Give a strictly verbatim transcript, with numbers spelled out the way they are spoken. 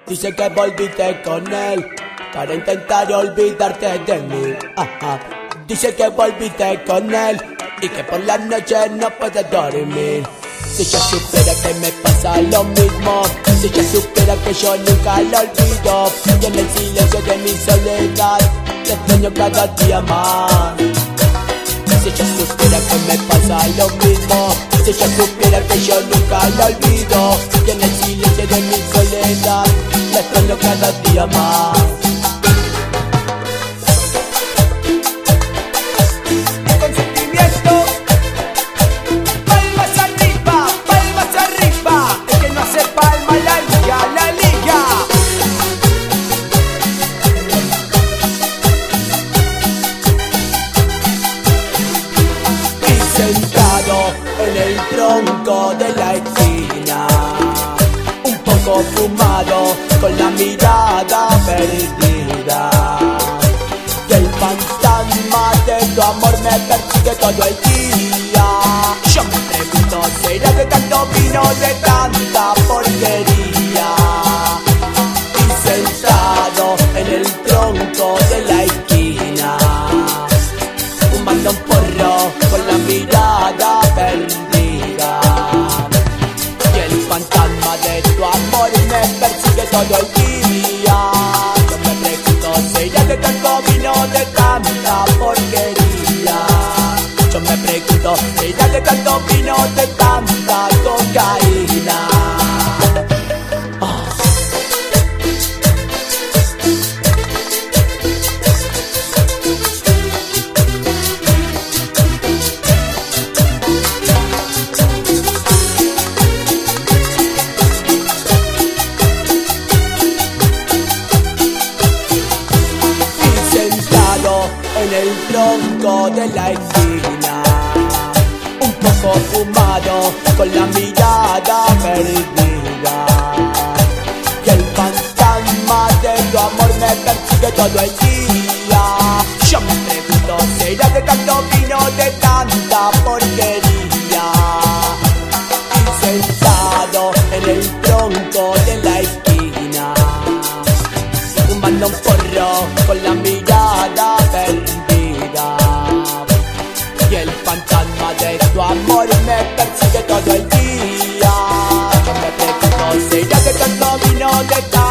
Dice que volviste con él para intentar olvidarte de mí. Ajá. Dice que volviste con él y que por la noche no puedes dormir. Si ella supiera que me pasa lo mismo, si ella supiera que yo nunca la olvido, y en el silencio de mi soledad la extraño cada día más. Si ella supiera que me pasa lo mismo, si ella supiera que yo nunca la olvido, y en el silencio de mi soledad la extraño cada día más. Sentado en el tronco de la esquina, un poco fumado, con la mirada perdida, y el fantasma de tu amor me persigue todo el día. Yo me pregunto, ¿será de tanto vino, de tanta porquería? Y sentado en el tronco de la esquina, fumando un porro con la mirada perdida, y el fantasma de tu amor me persigue todo el día. Yo me pregunto, ¿será de tanto vino, de tanta porquería? Yo me pregunto, ¿será de tanto vino, de tanta cocaína? En el tronco de la esquina, un poco fumado, con la mirada perdida, y el fantasma de tu amor me persigue todo el día. Yo me pregunto, ¿será de tanto vino, de tanta porquería? Y sentado en el tronco de la esquina, fumando un porro con la mirada perdida, y el fantasma de tu amor me persigue todo el día. Yo me pregunto, ¿será de tanto vino, de tanto